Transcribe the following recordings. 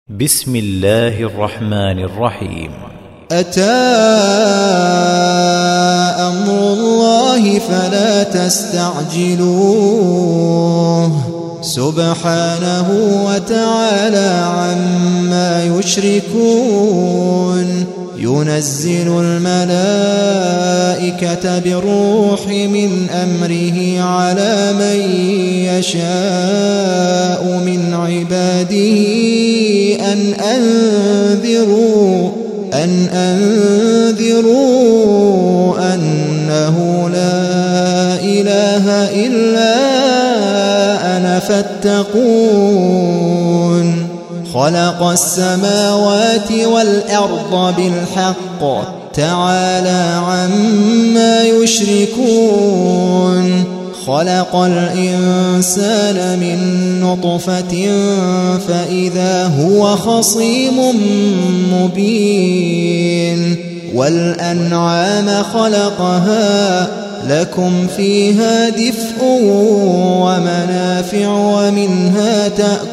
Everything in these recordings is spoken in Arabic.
بسم الله الرحمن الرحيم. أتى أمر الله فلا تستعجلوه سبحانه وتعالى عما يشركون. ينزل الملائكة بالروح من أمره على من يشاء من عباده أن أنذروا أنه لا إله إلا أنا فاتقون. خلق السماوات والأرض بالحق تعالى عما يشركون. خلق الإنسان من نطفة فإذا هو خصيم مبين. والأنعام خلقها لكم فيها دفء ومنافع ومنها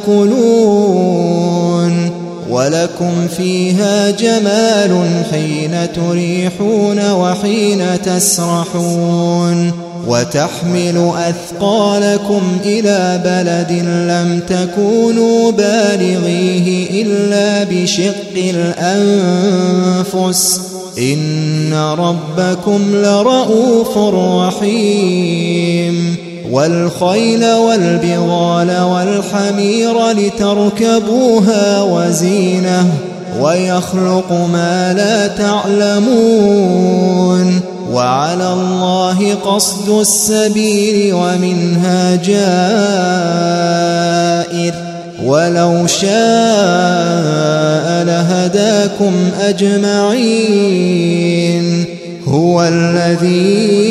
تأكلون. ولكم فيها جمال حين تريحون وحين تسرحون. وتحمل أثقالكم إلى بلد لم تكونوا بالغيه إلا بشق الأنفس إن ربكم لرؤوف رحيم. والخيل والبغال والحمير لتركبوها وزينة ويخلق ما لا تعلمون. وعلى الله قصد السبيل ومنها جائر ولو شاء لهداكم أجمعين. هو الذي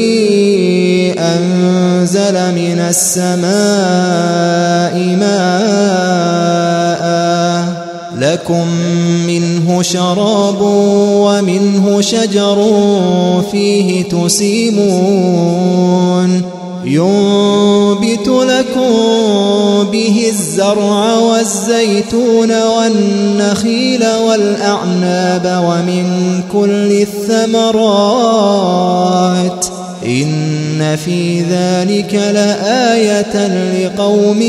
أنزل من السماء ماء لكم منه شراب ومنه شجر فيه تسيمون. ينبت لكم به الزرع والزيتون والنخيل والأعناب ومن كل الثمرات إن في ذلك لآية لقوم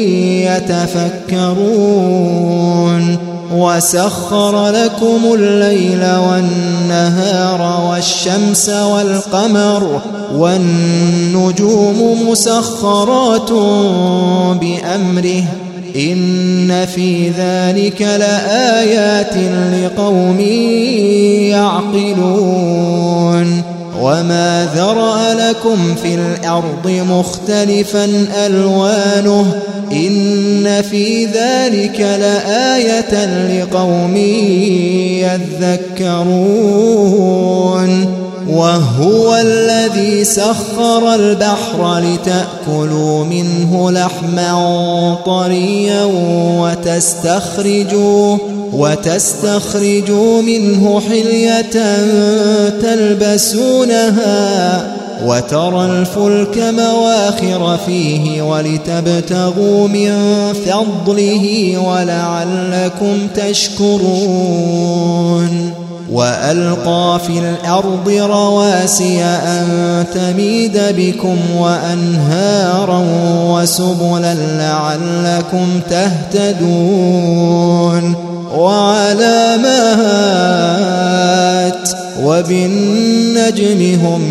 يتفكرون. وسخر لكم الليل والنهار والشمس والقمر والنجوم مسخرات بأمره إن في ذلك لآيات لقوم يعقلون. وما ذرأ لكم في الأرض مختلفا ألوانه إن في ذلك لآية لقوم يذكرون. وهو الذي سخر البحر لتأكلوا منه لحما طريا وتستخرجوا منه حلية تلبسونها وترى الفلك مواخر فيه ولتبتغوا من فضله ولعلكم تشكرون. وألقى في الأرض رواسي أن تميد بكم وأنهارا وسبلا لعلكم تهتدون. وعلامات وبالنجم هم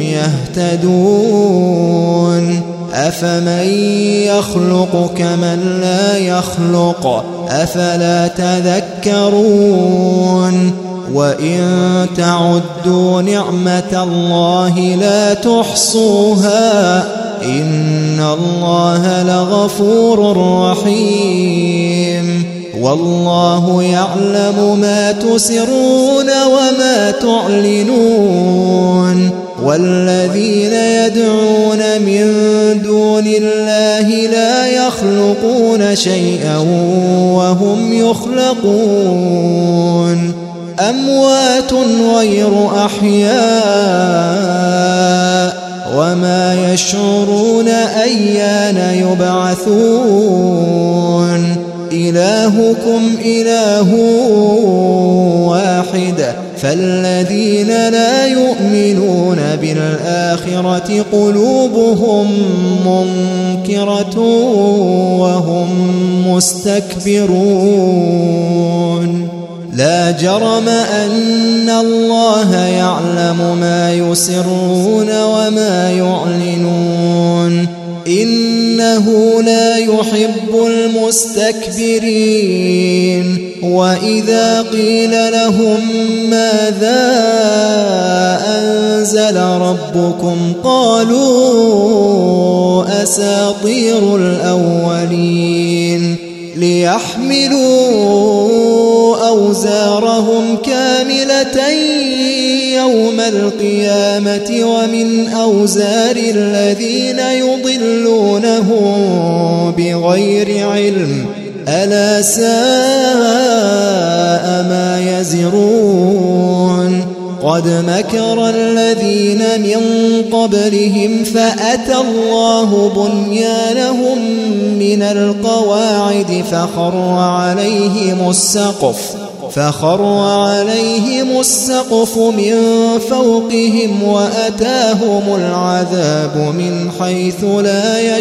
يهتدون. أفمن يخلق كمن لا يخلق أفلا تذكرون. وإن تعدوا نعمة الله لا تحصوها إن الله لغفور رحيم. والله يعلم ما تسرون وما تعلنون. والذين يدعون من دون الله لا يخلقون شيئا وهم يخلقون. أموات غير أحياء وما يشعرون أيان يبعثون. إلهكم إله واحد فالذين لا يؤمنون بالآخرة قلوبهم منكرة وهم مستكبرون لا جرم أن الله يعلم ما يسرون وما يعلنون إنه لا يحب المستكبرين وإذا قيل لهم ماذا أنزل ربكم قالوا أساطير الأولين ليحملوا أوزارهم كاملة يوم القيامة ومن أوزار الذين يضلونهم بغير علم ألا ساء ما يزرون قد مكر الذين من قبلهم فأتى الله بنيانهم من القواعد فخر عليهم السقف من فوقهم وأتاهم العذاب من حيث لا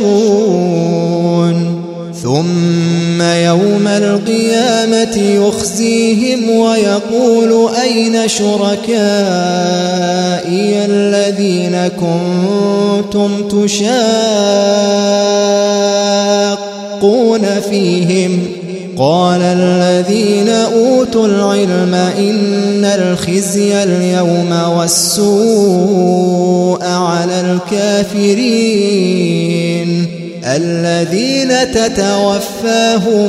يشعرون ثم يوم القيامة يخزيهم ويقول أين شركائي الذين كنتم تشاقون فيهم قال الذين أوتوا العلم إن الخزي اليوم والسوء على الكافرين الذين تتوفاهم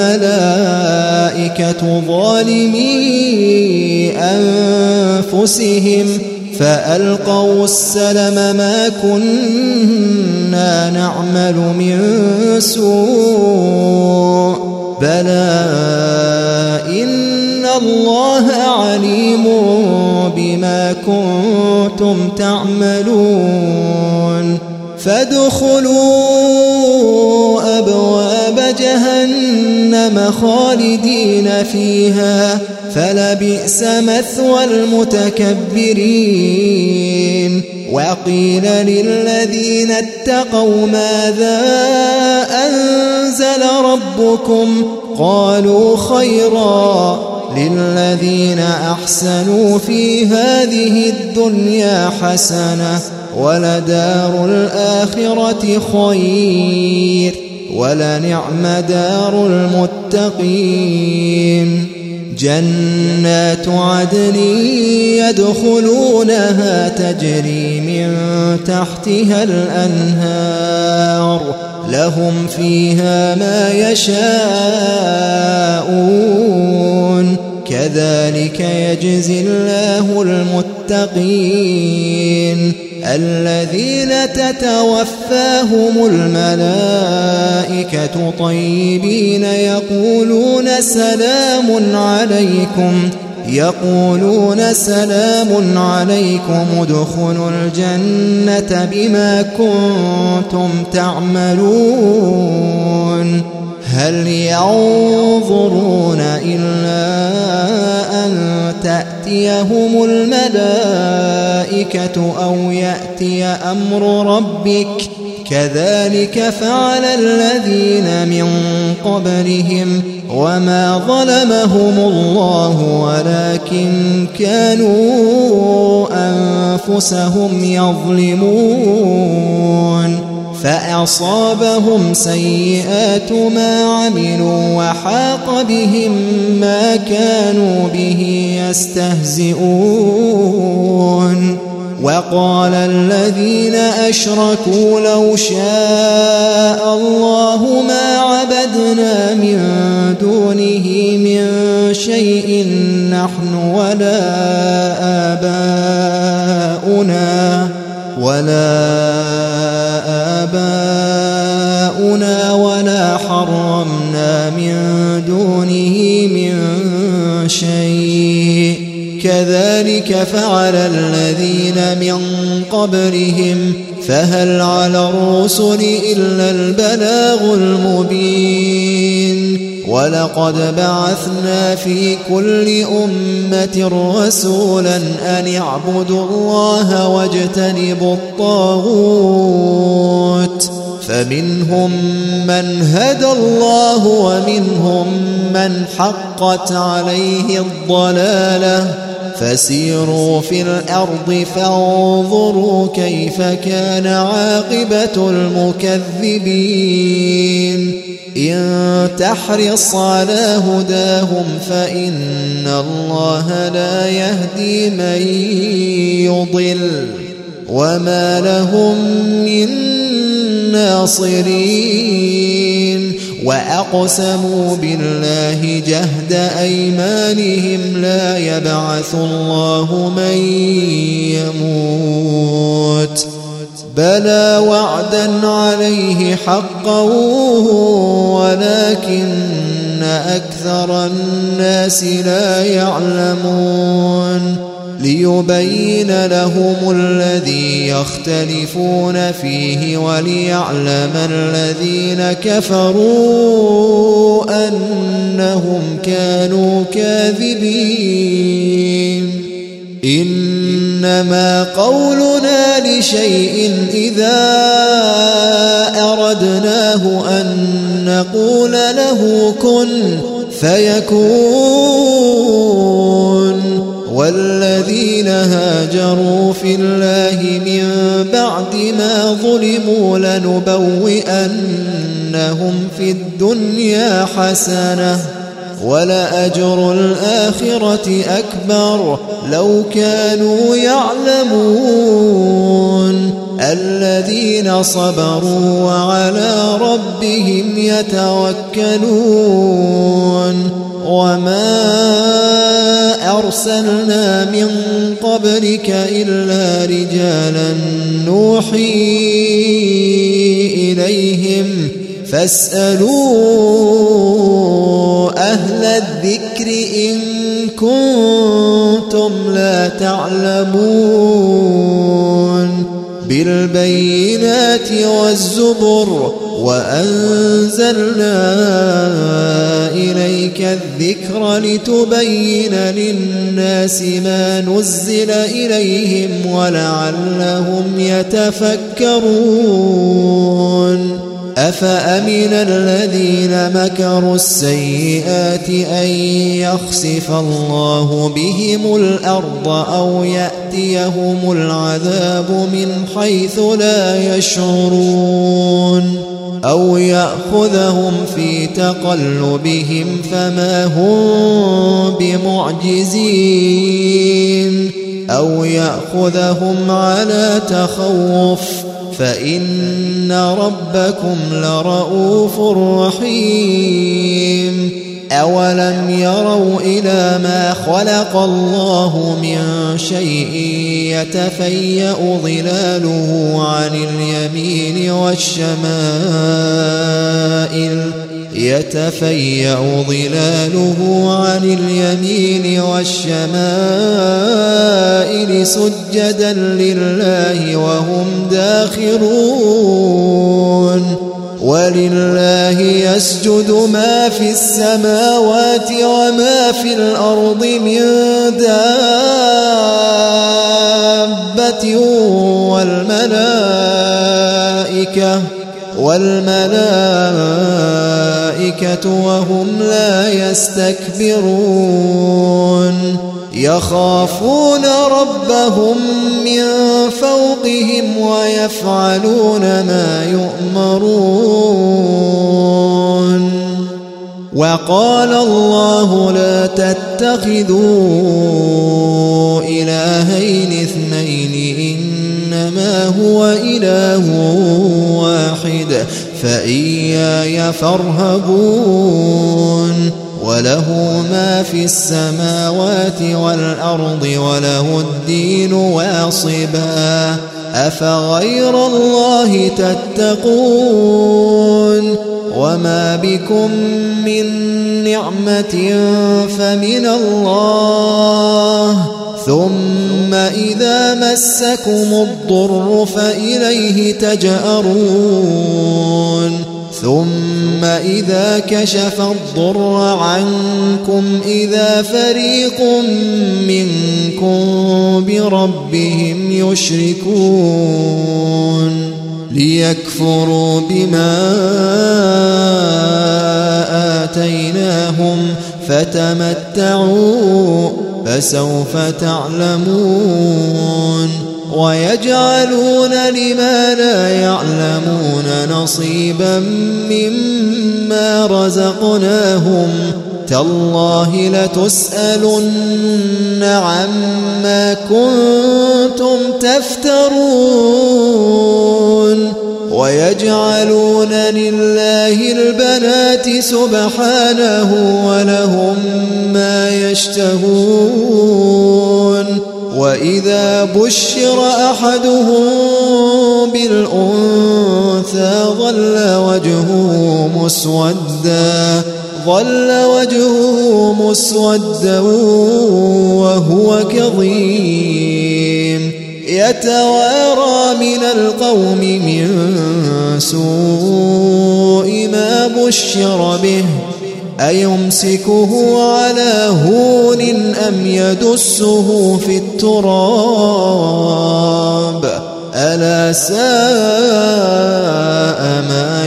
الملائكة ظالمي أنفسهم فألقوا السلم ما كنا نعمل من سوء بلى إن الله عليم بما كنتم تعملون فادخلوا أبواب جهنم خالدين فيها فلبئس مثوى المتكبرين وقيل للذين اتقوا ماذا أنزل ربكم قالوا خيرا للذين أحسنوا في هذه الدنيا حسنة ولدار الآخرة خير ولنعم دار المتقين جنات عدن يدخلونها تجري من تحتها الأنهار لهم فيها ما يشاءون كذلك يجزي الله المتقين الذين تتوفاهم الملائكة طيبين يقولون سلام عليكم ادخلوا الجنة بما كنتم تعملون هل ينظرون إلا أن تأتيهم الملائكة أو يأتي أمر ربك كذلك فعل الذين من قبلهم وما ظلمهم الله ولكن كانوا أنفسهم يظلمون فأصابهم سيئات ما عملوا وحاق بهم ما كانوا به يستهزئون وقال الذين أشركوا لو شاء الله ما عبدنا من دونه من شيء نحن ولا آباؤنا ولا حرمنا من دونه من شيء كذلك فعل الذين من قبلهم فهل على الرسل إلا البلاغ المبين ولقد بعثنا في كل أمة رسولا أن اعبدوا الله واجتنبوا الطاغوت فمنهم من هدى الله ومنهم من حقت عليه الضلالة فسيروا في الأرض فانظروا كيف كان عاقبة المكذبين إن تحرص على هداهم فإن الله لا يهدي من يضل وما لهم من ناصرين وأقسموا بالله جهد أيمانهم لا يبعث الله من يموت بلى وعدا عليه حقا ولكن أكثر الناس لا يعلمون ليبين لهم الذي يختلفون فيه وليعلم الذين كفروا أنهم كانوا كاذبين إنما قولنا لشيء إذا أردناه أن نقول له كن فيكون والذين هاجروا في الله من بعد ما ظلموا لنبوئنهم في الدنيا حسنة ولأجر الآخرة أكبر لو كانوا يعلمون الذين صبروا وعلى ربهم يتوكلون وما أرسلنا من قبلك إلا رجالا نوحي إليهم فاسألوا أهل الذكر إن كنتم لا تعلمون بالبينات والزبر وأنزلنا إليك الذكر لتبين للناس ما نزل إليهم ولعلهم يتفكرون أفأمن الذين مكروا السيئات أن يخسف الله بهم الأرض أو يأتيهم العذاب من حيث لا يشعرون أو يأخذهم في تقلبهم فما هم بمعجزين أو يأخذهم على تخوف فإن ربكم لرؤوف رحيم أولم يروا إلى ما خلق الله من شيء يتفيأ ظلاله عن اليمين والشمائل سجدا لله وهم داخرون ولله يسجد ما في السماوات وما في الأرض من دابة والملائكة وهم لا يستكبرون يخافون ربهم من فوقهم ويفعلون ما يؤمرون وقال الله لا تتخذوا إلهين اثنين إنما هو إله واحد فإياي فارهبون وله ما في السماوات والأرض وله الدين واصبا أفغير الله تتقون وما بكم من نعمة فمن الله ثم إذا مسكم الضر فإليه تجأرون ثم إذا كشف الضر عنكم إذا فريق منكم بربهم يشركون ليكفروا بما آتيناهم فتمتعوا فسوف تعلمون ويجعلون لما لا يعلمون نصيبا مما رزقناهم تالله لتسألن عما كنتم تفترون ويجعلون لله البنات سبحانه ولهم ما يشتهون وإذا بشر أحدهم بالأنثى ظل وجهه مسودا وهو كظيم يتوارى من القوم من سوء ما بشر به أيمسكه على هون أم يدسه في التراب ألا ساء ما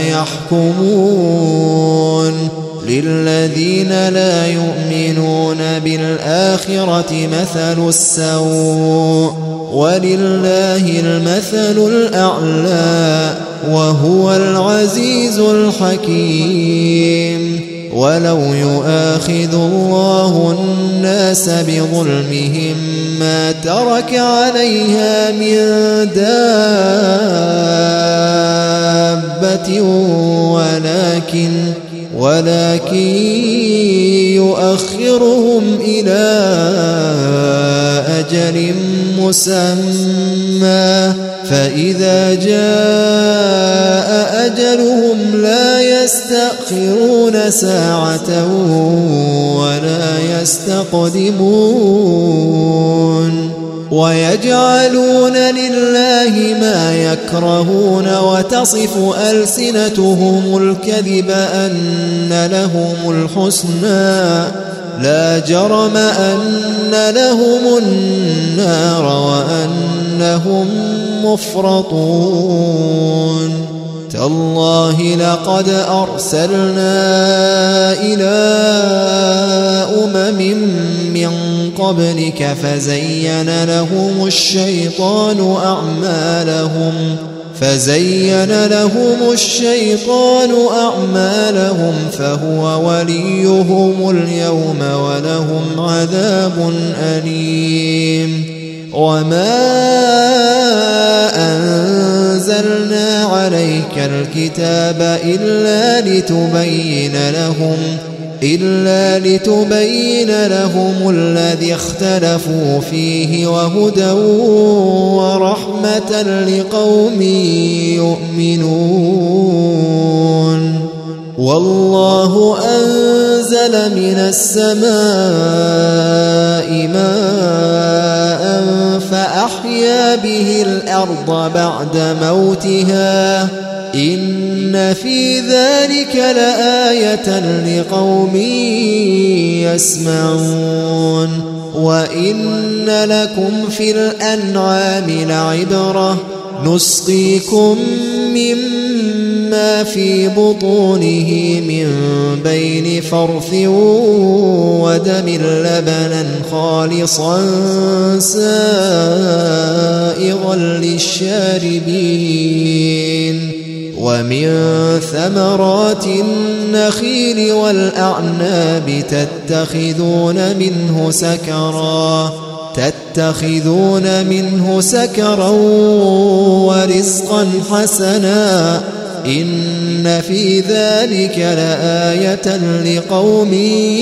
يحكمون للذين لا يؤمنون بالآخرة مثل السوء ولله المثل الأعلى وهو العزيز الحكيم ولو يؤاخذ الله الناس بظلمهم ما ترك عليها من دابة ولكن يؤخرهم إلى أجل مسمى فإذا جاء أجلهم لا يستأخرون ساعة ولا يستقدمون ويجعلون لله ما يكرهون وتصف ألسنتهم الكذب أن لهم الحسنى لا جرم أن لهم النار وأنهم مفرطون تالله لقد أرسلنا إلى من قبلك فزين لهم الشيطان أعمالهم فهو وليهم اليوم ولهم عذاب أليم وما أنزلنا عليك الكتاب إلا لتبين لهم الذي اختلفوا فيه وهدى ورحمة لقوم يؤمنون والله أنزل من السماء ماء فأحيا به الأرض بعد موتها إن في ذلك لآية لقوم يسمعون وإن لكم في الأنعام لعبرة نسقيكم مما في بطونه من بين فرث ودم لبنا خالصا سائغا للشاربين ومن ثمرات النخيل والأعناب تتخذون منه سكرا ورزقا حسنا إن في ذلك لآية لقوم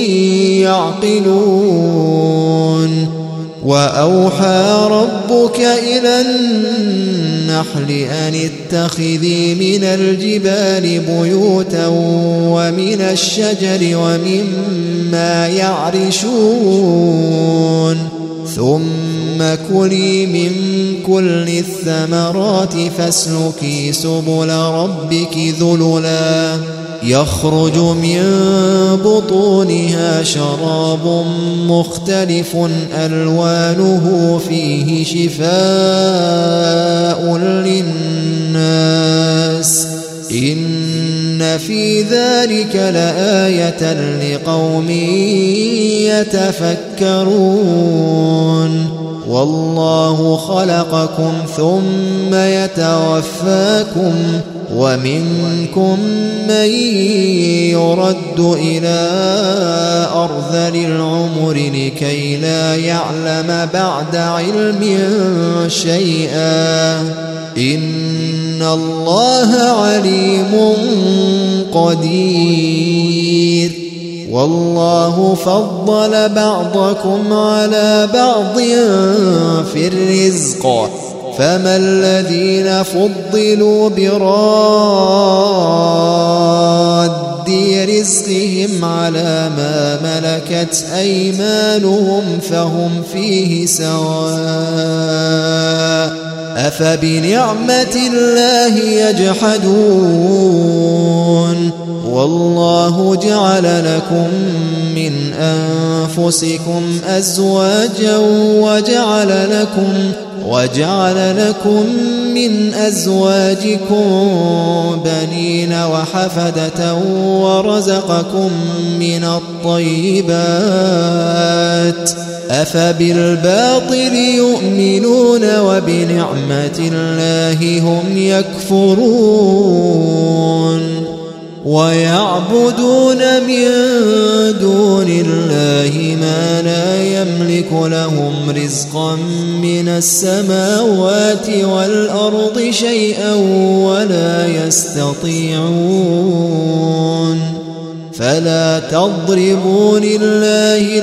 يعقلون وأوحى ربك إلى النحل أن اتخذي من الجبال بيوتا ومن الشجر ومما يعرشون ثم ثم كلي من كل الثمرات فاسلكي سبل ربك ذللا يخرج من بطونها شراب مختلف ألوانه فيه شفاء للناس إن في ذلك لآية لقوم يتفكرون والله خلقكم ثم يتوفاكم ومنكم من يرد إلى أرذل العمر لكي لا يعلم بعد علم شيئا إن الله عليم قدير والله فضل بعضكم على بعض في الرزق فما الذين فضلوا براد رزقهم على ما ملكت أيمانهم فهم فيه سواء أفبنعمة الله يجحدون والله جعل لكم من أنفسكم أزواجا وجعل لكم من أزواجكم بنين وحفدة ورزقكم من الطيبات أفبالباطل يؤمنون وبنعمة الله هم يكفرون ويعبدون من دون الله ما لا يملك لهم رزقا من السماوات والأرض شيئا ولا يستطيعون فلا تضربوا لله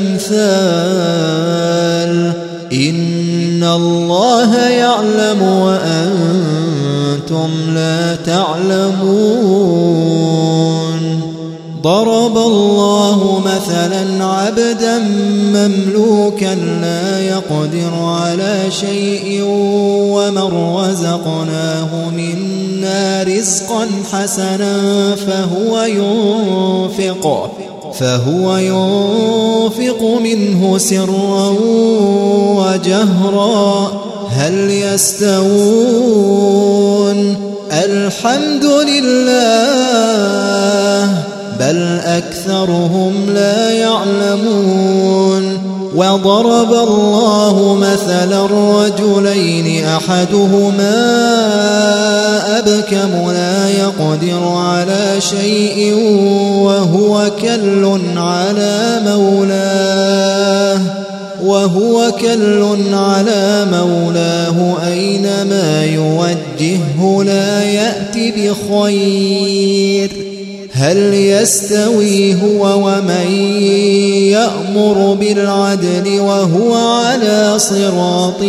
الأمثال إن الله يعلم وأنتم لا تعلمون ضرب الله مثلا عبدا مملوكا لا يقدر على شيء ومن رزقناه منا رزقا حسنا فهو ينفق منه سرا وجهرا هل يستوون الحمد لله بل أكثرهم لا يعلمون وضرب الله مثلا رجلين أحدهما أبكم لا يقدر على شيء وهو كل على مولاه أينما يوجهه لا يأتي بخير هل يستوي هو ومن يأمر بالعدل وهو على صراط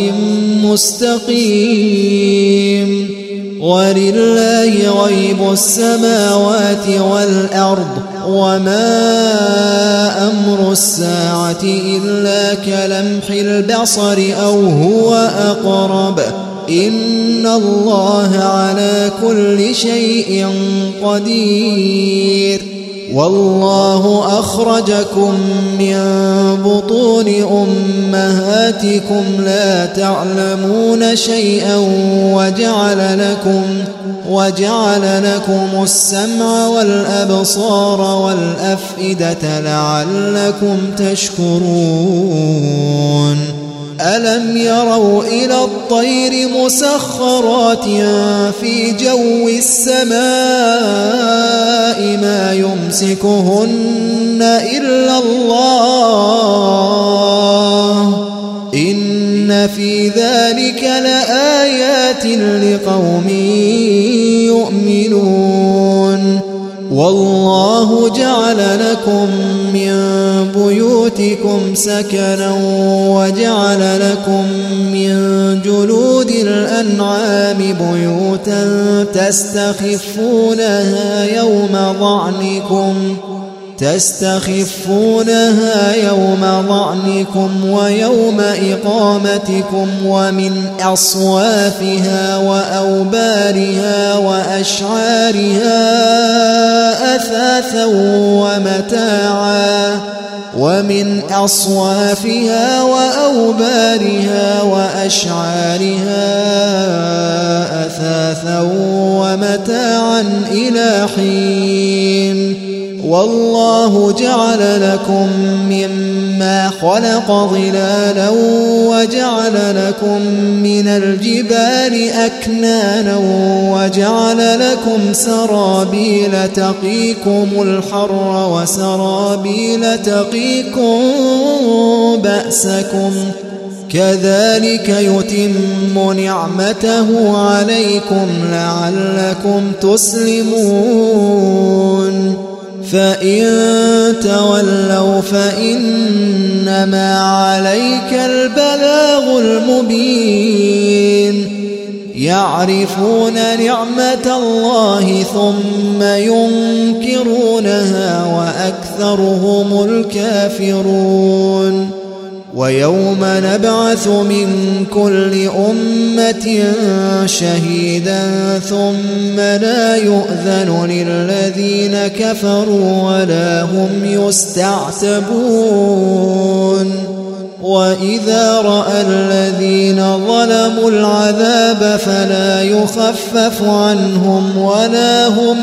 مستقيم ولله غيب السماوات والأرض وما أمر الساعة إلا كلمح البصر أو هو أقرب إن الله على كل شيء قدير والله أخرجكم من بطون أمهاتكم لا تعلمون شيئا وجعل لكم السمع والأبصار والأفئدة لعلكم تشكرون ألم يروا إلى الطير مسخرات في جو السماء ما يمسكهن إلا الله إن في ذلك لآيات لقوم يؤمنون والله جعل لكم من بيوتكم سكنا وجعل لكم من جلود الأنعام بيوتا تستخفونها يوم ظعنكم تستخفونها يوم ظعنكم ويوم إقامتكم ومن أصوافها وأوبارها وأشعارها أثاثا ومتاعا ومن أصوافها وأوبارها وأشعارها أثاثا ومتاعا إلى حين والله جعل لكم مما خلق ظلالا وجعل لكم من الجبال أكنانا وجعل لكم سرابيل تقيكم الحر وسرابيل تقيكم بأسكم كذلك يتم نعمته عليكم لعلكم تسلمون فإن تولوا فإنما عليك البلاغ المبين يعرفون نعمة الله ثم ينكرونها وأكثرهم الكافرون ويوم نبعث من كل أمة شهيدا ثم لا يؤذن للذين كفروا ولا هم يستعتبون وإذا رأى الذين ظلموا العذاب فلا يخفف عنهم ولا هم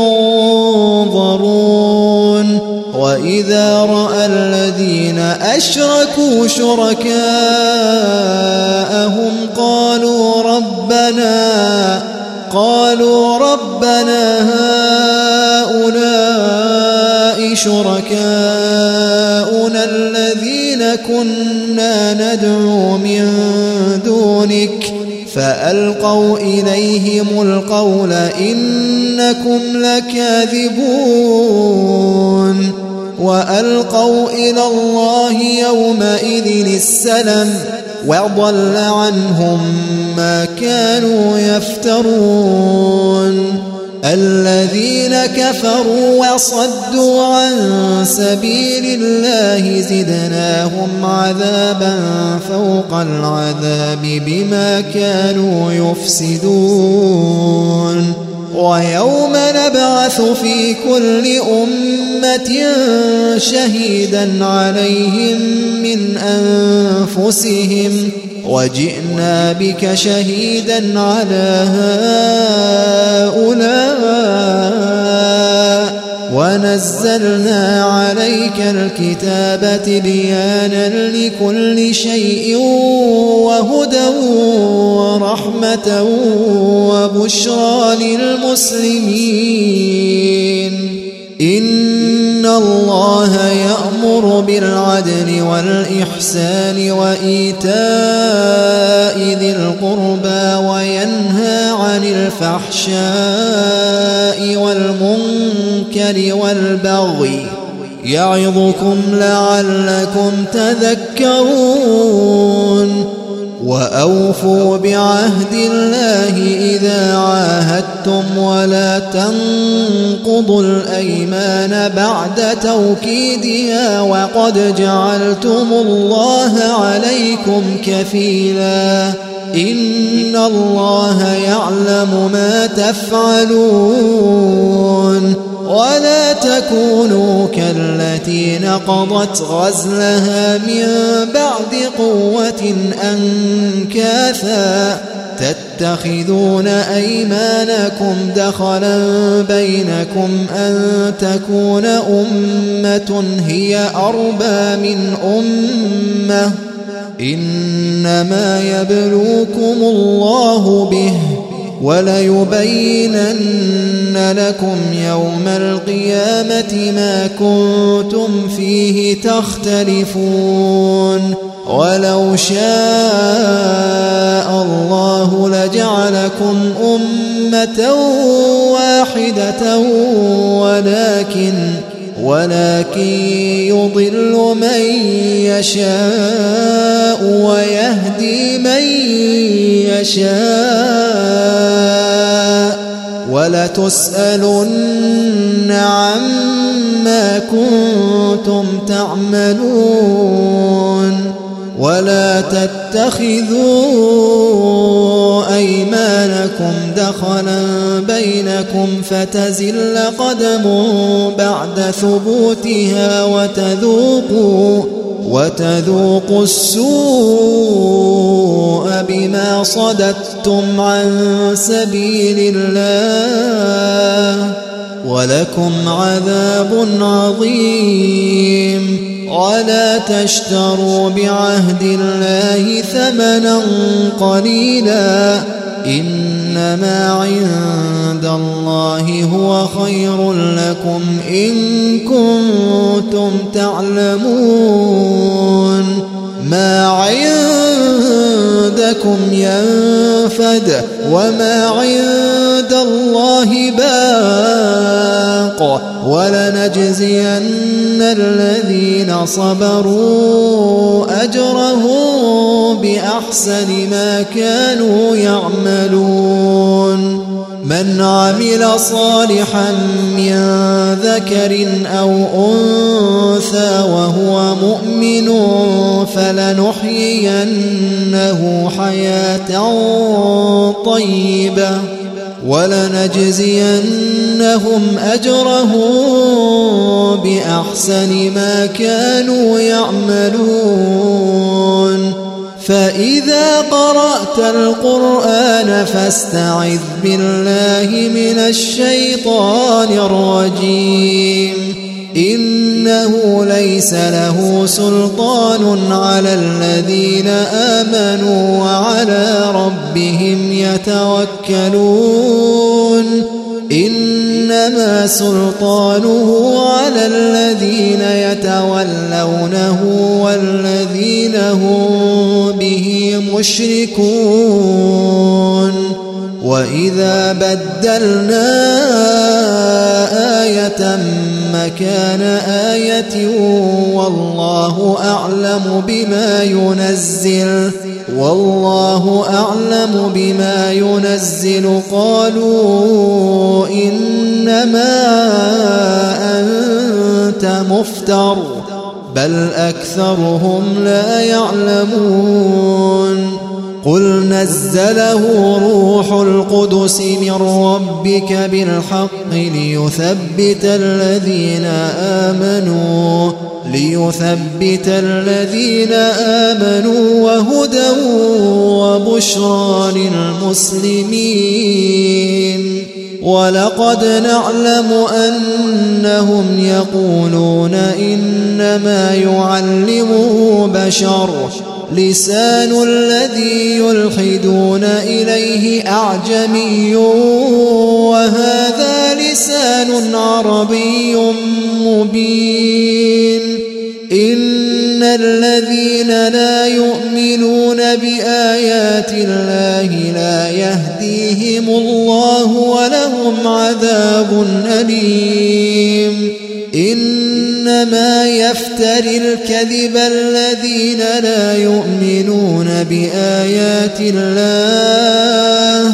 ينظرون وإذا رأى الذين أشركوا شركاءهم قالوا ربنا هؤلاء شركاؤنا الذين كنا ندعو من دونك فألقوا إليهم القول إنكم لكاذبون وألقوا إلى الله يومئذ السلم وضل عنهم ما كانوا يفترون الذين كفروا وصدوا عن سبيل الله زدناهم عذابا فوق العذاب بما كانوا يفسدون ويوم نبعث في كل أمة شهيدا عليهم من أنفسهم وجئنا بك شهيدا على هؤلاء ونزلنا عليك الكتاب تبيانا لكل شيء وهدى ورحمة وبشرى للمسلمين إن الله يأمر بالعدل والإحسان وإيتاء ذي القربى وينهى عن الفحشاء والمنكر والبغي يعظكم لعلكم تذكرون وأوفوا بعهد الله إذا عاهدتم ولا تنقضوا الأيمان بعد توكيدها وقد جعلتم الله عليكم كفيلا إن الله يعلم ما تفعلون ولا تكونوا كالتي نقضت غزلها من بعد قوة أنكاثا تتخذون أيمانكم دخلا بينكم أن تكون أمة هي أربى من أمة إنما يبلوكم الله به وليبينن لكم يوم القيامة ما كنتم فيه تختلفون ولو شاء الله لجعلكم أمة واحدة ولكن يضل من يشاء ويهدي من يشاء وَلَتُسْأَلُنَّ عَمَّا كُنتُمْ تَعْمَلُونَ وَلَا تَتَّخِذُوا أَيْمَانَكُمْ دَخَلًا بَيْنَكُمْ فَتَزِلَّ قَدَمٌ بَعْدَ ثُبُوتِهَا وتذوقوا السوء بما صددتم عن سبيل الله ولكم عذاب عظيم. ولا تشتروا بعهد الله ثمنا قليلا إنما عند الله هو خير لكم إن كنتم تعلمون. ما عندكم ينفد وما عند الله باق ولنجزين الذين صبروا أجرهم بأحسن ما كانوا يعملون. من عمل صالحا من ذكر أو أنثى وهو مؤمن فلنحيينه حياة طيبة ولنجزينهم أجرهم بأحسن ما كانوا يعملون. فإذا قرأت القرآن فاستعذ بالله من الشيطان الرجيم. إنه ليس له سلطان على الذين آمنوا وعلى ربهم يتوكلون. إنما سلطانه على الذين يتولونه والذين هم به مشركون. وإذا بدلنا آية مكان آية والله أعلم بما ينزل قالوا إنما أنت مفتر بل أكثرهم لا يعلمون. قل نزله روح القدس من ربك بالحق ليثبت الذين آمنوا وهدى وبشرى للمسلمين. ولقد نعلم أنهم يقولون إنما يعلمه بشر لسان الذي يلحدون إليه أعجمي وهذا لسان عربي مبين. إن الذين لا يؤمنون بآيات الله لا يهديهم الله ولهم عذاب أليم. إنما يفتري الكذب الذين لا يؤمنون بآيات الله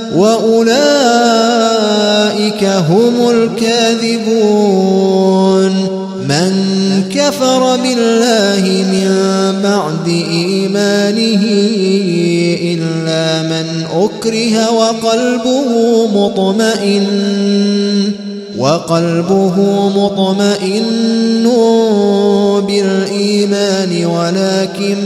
وأولئك هم الكاذبون. من كفر بالله من بعد إيمانه إلا من أكره وقلبه مطمئن بالإيمان ولكن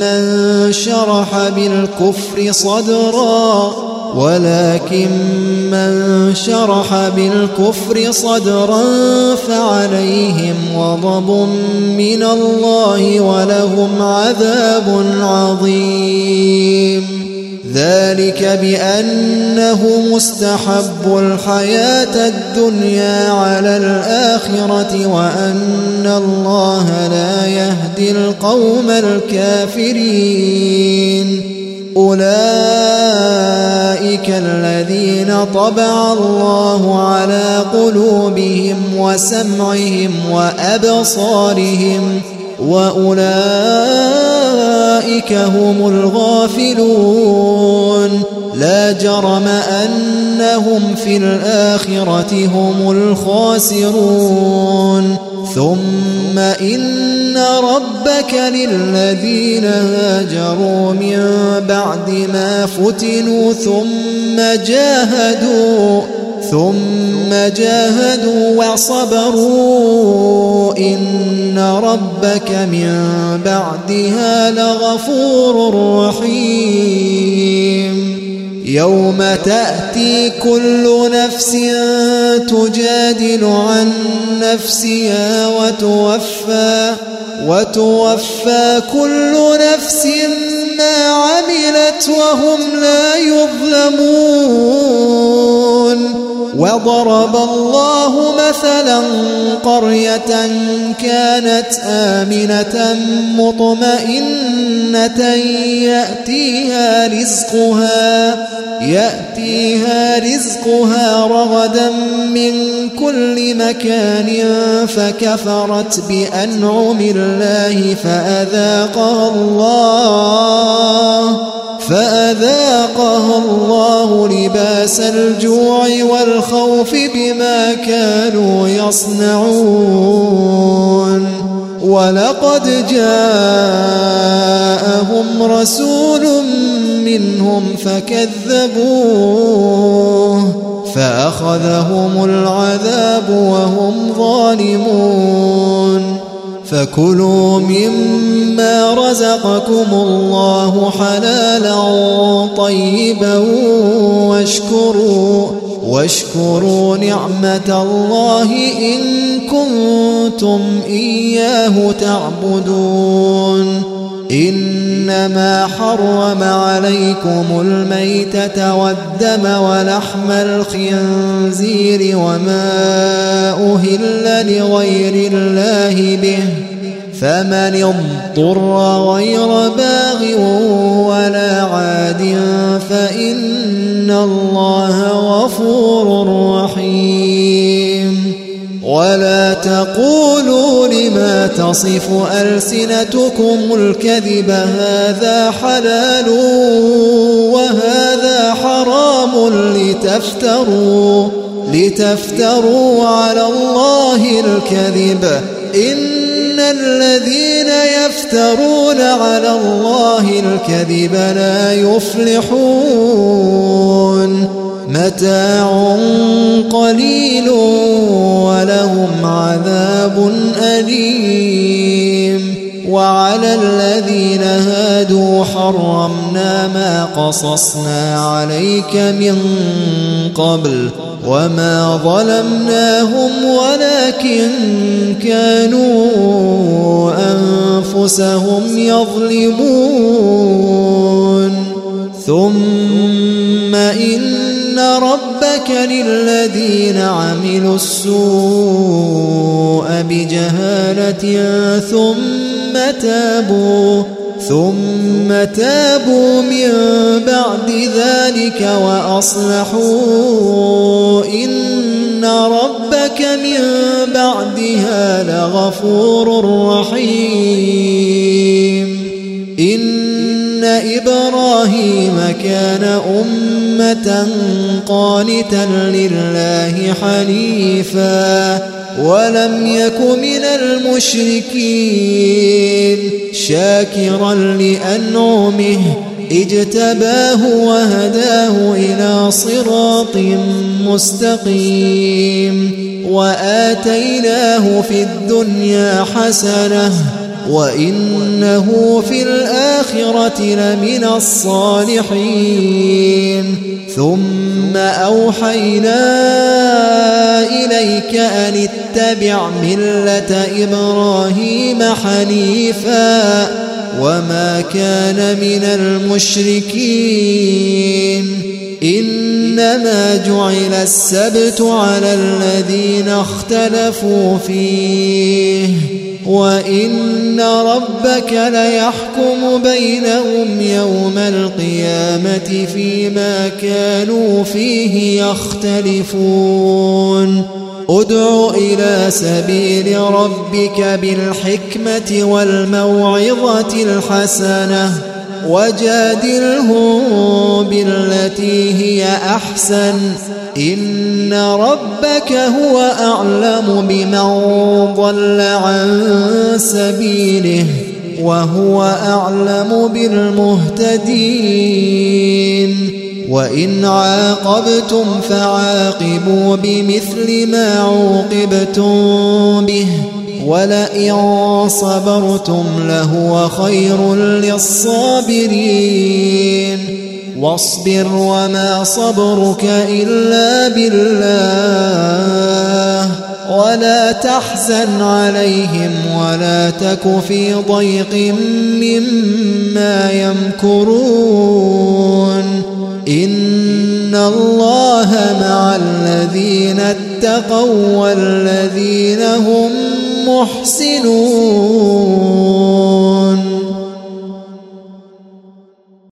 من شرح بالكفر صدرا فعليهم غضب من الله ولهم عذاب عظيم. ذلك بأنه مستحب الحياة الدنيا على الآخرة وأن الله لا يهدي القوم الكافرين. أولئك الذين طبع الله على قلوبهم وسمعهم وأبصارهم وأولئك هم الغافلون. لا جرم أنهم في الآخرة هم الخاسرون ثم إن ربك للذين هاجروا من بعد ما فتنوا ثم جاهدوا وصبروا إن ربك من بعدها لغفور رحيم يوم تأتي كل نفس تجادل عن نفسها وتوفى كل نفس ما عملت وهم لا يظلمون وضرب الله مثلا قرية كانت آمنة مطمئنة يأتيها رزقها رغدا من كل مكان فكفرت بأنعم الله فأذاقها الله لباس الجوع والخوف بما كانوا يصنعون ولقد جاءهم رسول منهم فكذبوه فأخذهم العذاب وهم ظالمون فكلوا مما رزقكم الله حلالا طيبا واشكروا نعمة الله إن كنتم إياه تعبدون إنما حرم عليكم الميتة والدم ولحم الخنزير وما أهل لغير الله به فمن اضطر غير باغ ولا عاد فإن الله غفور رحيم ولا تقولوا لما تصف ألسنتكم الكذب هذا حلال وهذا حرام لتفتروا على الله الكذب إن الذين يفترون على الله الكذب لا يفلحون متاع قليل ولهم عذاب أليم وعلى الذين هادوا حرمنا ما قصصنا عليك من قبل وما ظلمناهم ولكن كانوا أنفسهم يظلمون ثم إن ربك للذين عملوا السوء بجهالة ثم تابوا من بعد ذلك وأصلحوا إن ربك من بعدها لغفور رحيم إن إبراهيم كان أمة قانتا لله حنيفا ولم يك من المشركين شاكرا لأنعمه اجتباه وهداه إلى صراط مستقيم وآتيناه في الدنيا حسنة وإنه في الآخرة لمن الصالحين ثم أوحينا إليك أن اتبع ملة إبراهيم حنيفا وما كان من المشركين إنما جعل السبت على الذين اختلفوا فيه وإن ربك ليحكم بينهم يوم القيامة فيما كانوا فيه يختلفون ادع إلى سبيل ربك بالحكمة والموعظة الحسنة وجادلهم بالتي هي أحسن إن ربك هو أعلم بمن ضل عن سبيله وهو أعلم بالمهتدين وإن عاقبتم فعاقبوا بمثل ما عوقبتم به ولئن صبرتم لهو خير للصابرين واصبر وما صبرك إلا بالله ولا تحزن عليهم ولا تك في ضيق مما يمكرون إن الله مع الذين اتقوا والذين هم محسنون.